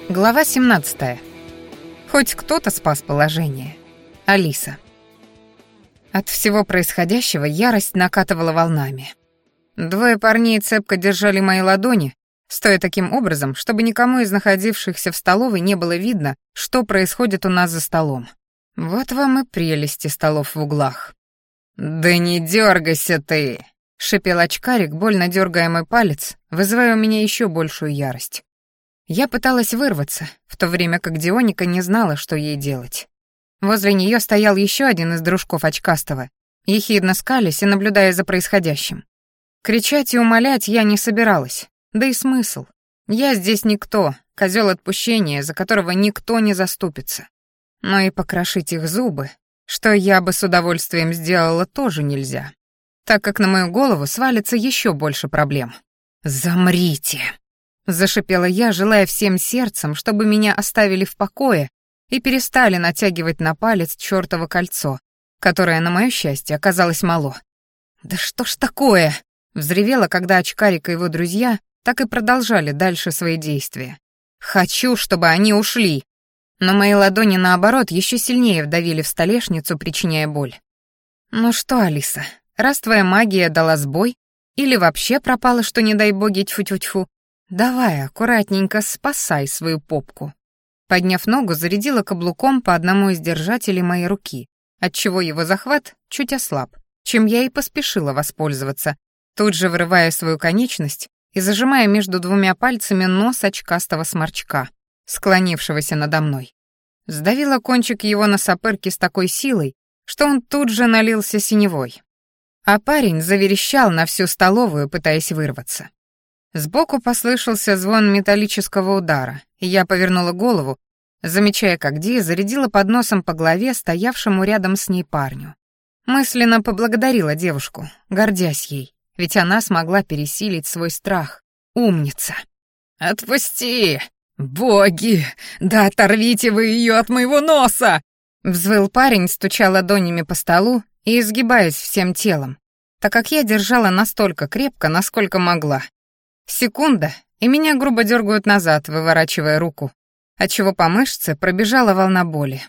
Глава 17. Хоть кто-то спас положение. Алиса. От всего происходящего ярость накатывала волнами. Двое парней цепко держали мои ладони, стоя таким образом, чтобы никому из находившихся в столовой не было видно, что происходит у нас за столом. Вот вам и прелести столов в углах. «Да не дергайся ты!» — шипел очкарик, больно дергая мой палец, вызывая у меня еще большую ярость. Я пыталась вырваться, в то время как Дионика не знала, что ей делать. Возле нее стоял еще один из дружков очкастого, ехидно скалясь и наблюдая за происходящим. Кричать и умолять я не собиралась, да и смысл. Я здесь никто, козел отпущения, за которого никто не заступится. Но и покрошить их зубы, что я бы с удовольствием сделала, тоже нельзя, так как на мою голову свалится еще больше проблем. «Замрите!» — зашипела я, желая всем сердцем, чтобы меня оставили в покое и перестали натягивать на палец чёртово кольцо, которое, на моё счастье, оказалось мало. «Да что ж такое?» — взревела, когда очкарик и его друзья так и продолжали дальше свои действия. «Хочу, чтобы они ушли!» Но мои ладони, наоборот, еще сильнее вдавили в столешницу, причиняя боль. «Ну что, Алиса, раз твоя магия дала сбой, или вообще пропала, что не дай боги, тьфу-тьфу-тьфу, давай аккуратненько спасай свою попку». Подняв ногу, зарядила каблуком по одному из держателей моей руки, отчего его захват чуть ослаб, чем я и поспешила воспользоваться, тут же вырывая свою конечность и зажимая между двумя пальцами нос очкастого сморчка, склонившегося надо мной. Сдавила кончик его носопырки с такой силой, что он тут же налился синевой. А парень заверещал на всю столовую, пытаясь вырваться. Сбоку послышался звон металлического удара, и я повернула голову, замечая, как Ди зарядила подносом по голове стоявшему рядом с ней парню. Мысленно поблагодарила девушку, гордясь ей, ведь она смогла пересилить свой страх. Умница. «Отпусти! Боги! Да оторвите вы ее от моего носа!» Взвыл парень, стуча ладонями по столу и изгибаясь всем телом, так как я держала настолько крепко, насколько могла. Секунда, и меня грубо дергают назад, выворачивая руку, отчего по мышце пробежала волна боли.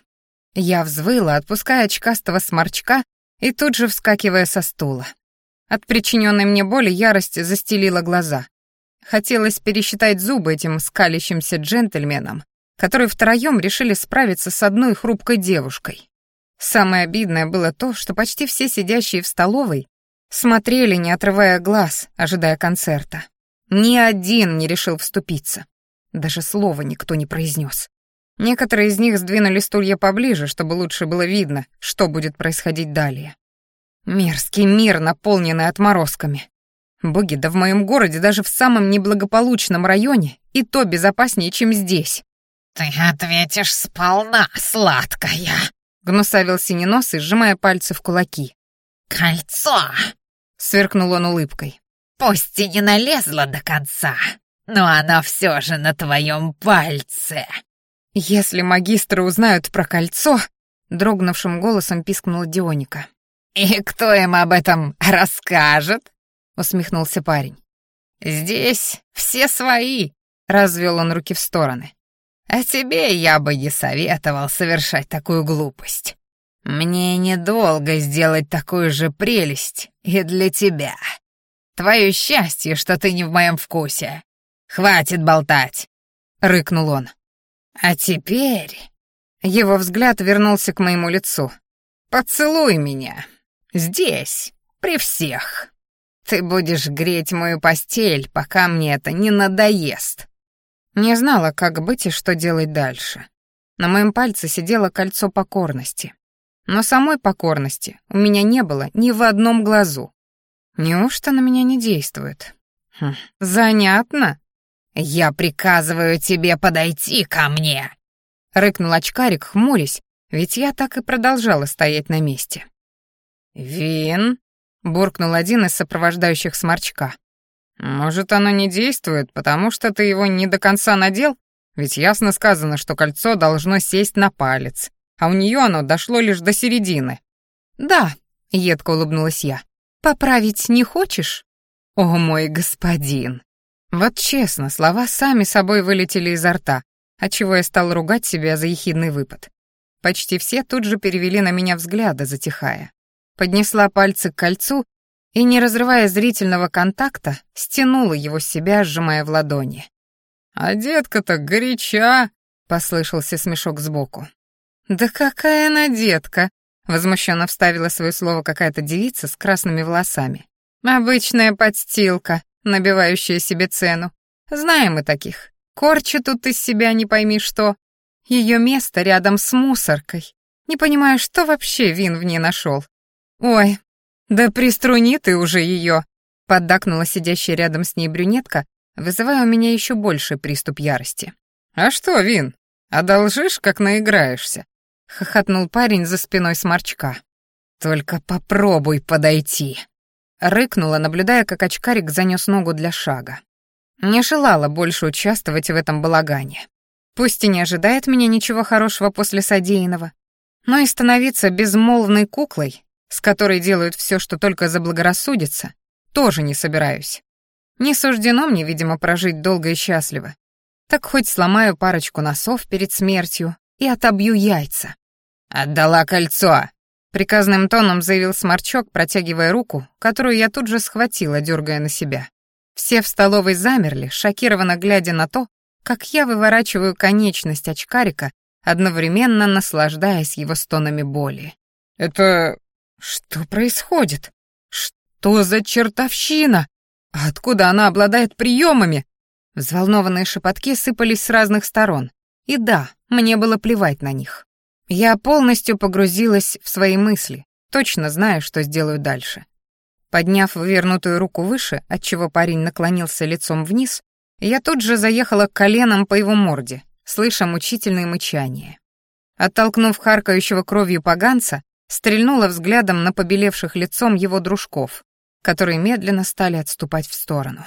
Я взвыла, отпуская очкастого сморчка и тут же вскакивая со стула. От причиненной мне боли ярость застелила глаза. Хотелось пересчитать зубы этим скалящимся джентльменам, которые втроем решили справиться с одной хрупкой девушкой. Самое обидное было то, что почти все сидящие в столовой смотрели, не отрывая глаз, ожидая концерта. Ни один не решил вступиться. Даже слова никто не произнес. Некоторые из них сдвинули стулья поближе, чтобы лучше было видно, что будет происходить далее. Мерзкий мир, наполненный отморозками. Боги, да в моем городе, даже в самом неблагополучном районе, и то безопаснее, чем здесь. «Ты ответишь сполна, сладкая!» — гнусавил синеносый, сжимая пальцы в кулаки. «Кольцо!» — сверкнул он улыбкой. «Пусть и не налезло до конца, но оно все же на твоем пальце!» «Если магистры узнают про кольцо...» — дрогнувшим голосом пискнула Дионика. «И кто им об этом расскажет?» — усмехнулся парень. «Здесь все свои», — развел он руки в стороны. «А тебе я бы не советовал совершать такую глупость. Мне недолго сделать такую же прелесть и для тебя. Твое счастье, что ты не в моем вкусе. Хватит болтать», — рыкнул он. «А теперь...» Его взгляд вернулся к моему лицу. «Поцелуй меня. Здесь, при всех. Ты будешь греть мою постель, пока мне это не надоест». Не знала, как быть и что делать дальше. На моем пальце сидело кольцо покорности. Но самой покорности у меня не было ни в одном глазу. Неужто на меня не действует? Занятно. «Я приказываю тебе подойти ко мне», — рыкнул очкарик, хмурясь, ведь я так и продолжала стоять на месте. «Вин», — буркнул один из сопровождающих сморчка. «Может, оно не действует, потому что ты его не до конца надел? Ведь ясно сказано, что кольцо должно сесть на палец, а у нее оно дошло лишь до середины». «Да», — едко улыбнулась я. «Поправить не хочешь?» «О, мой господин!» Вот честно, слова сами собой вылетели изо рта, отчего я стал ругать себя за ехидный выпад. Почти все тут же перевели на меня взгляды, затихая. Поднесла пальцы к кольцу и, не разрывая зрительного контакта, стянула его с себя, сжимая в ладони. «А детка-то горяча!» — послышался смешок сбоку. «Да какая она детка!» — возмущенно вставила свое слово какая-то девица с красными волосами. «Обычная подстилка, набивающая себе цену. Знаем мы таких. Корчит тут из себя не пойми что. Ее место рядом с мусоркой. Не понимаю, что вообще Вин в ней нашел. Ой, да приструни ты уже ее!» — поддакнула сидящая рядом с ней брюнетка, вызывая у меня еще больший приступ ярости. «А что, Вин, одолжишь, как наиграешься?» — хохотнул парень за спиной сморчка. «Только попробуй подойти!» — рыкнула, наблюдая, как очкарик занес ногу для шага. Не желала больше участвовать в этом балагане. Пусть и не ожидает меня ничего хорошего после содеянного, но и становиться безмолвной куклой, с которой делают все, что только заблагорассудится, тоже не собираюсь. Не суждено мне, видимо, прожить долго и счастливо. Так хоть сломаю парочку носов перед смертью и отобью яйца. «Отдала кольцо!» — приказным тоном заявил сморчок, протягивая руку, которую я тут же схватила, дергая на себя. Все в столовой замерли, шокированно глядя на то, как я выворачиваю конечность очкарика, одновременно наслаждаясь его стонами боли. «Это... что происходит? Что за чертовщина? А откуда она обладает приемами?» Взволнованные шепотки сыпались с разных сторон. И да, мне было плевать на них. Я полностью погрузилась в свои мысли, точно знаю, что сделаю дальше. Подняв вывернутую руку выше, отчего парень наклонился лицом вниз, я тут же заехала коленом по его морде, слыша мучительные мычания. Оттолкнув харкающего кровью поганца, стрельнула взглядом на побелевших лицом его дружков, которые медленно стали отступать в сторону.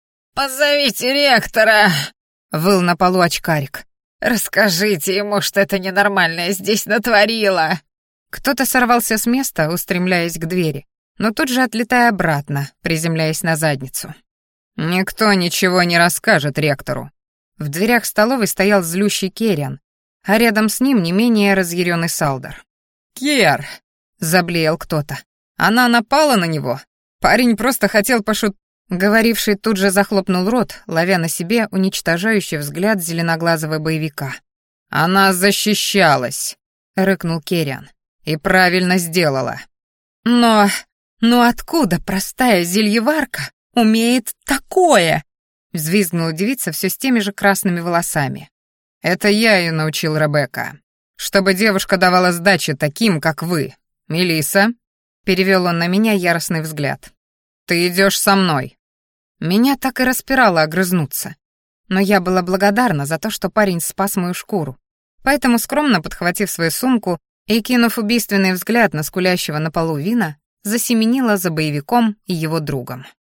«Позовите ректора!» — выл на полу очкарик. «Расскажите ему, что это ненормальное здесь натворила!» Кто-то сорвался с места, устремляясь к двери, но тут же отлетая обратно, приземляясь на задницу. «Никто ничего не расскажет ректору». В дверях столовой стоял злющий Керриан, а рядом с ним не менее разъяренный Салдар. «Кер!» — заблеял кто-то. «Она напала на него? Парень просто хотел Говоривший тут же захлопнул рот, ловя на себе уничтожающий взгляд зеленоглазого боевика. «Она защищалась», — рыкнул Керриан. «И правильно сделала». Но откуда простая зельеварка умеет такое?» — взвизгнула девица все с теми же красными волосами. «Это я ее научил, Ребекка. Чтобы девушка давала сдачи таким, как вы. Мелисса», — перевел он на меня яростный взгляд. «Ты идешь со мной». Меня так и распирало огрызнуться. Но я была благодарна за то, что парень спас мою шкуру. Поэтому, скромно подхватив свою сумку и кинув убийственный взгляд на скулящего на полу Вина, засеменила за боевиком и его другом.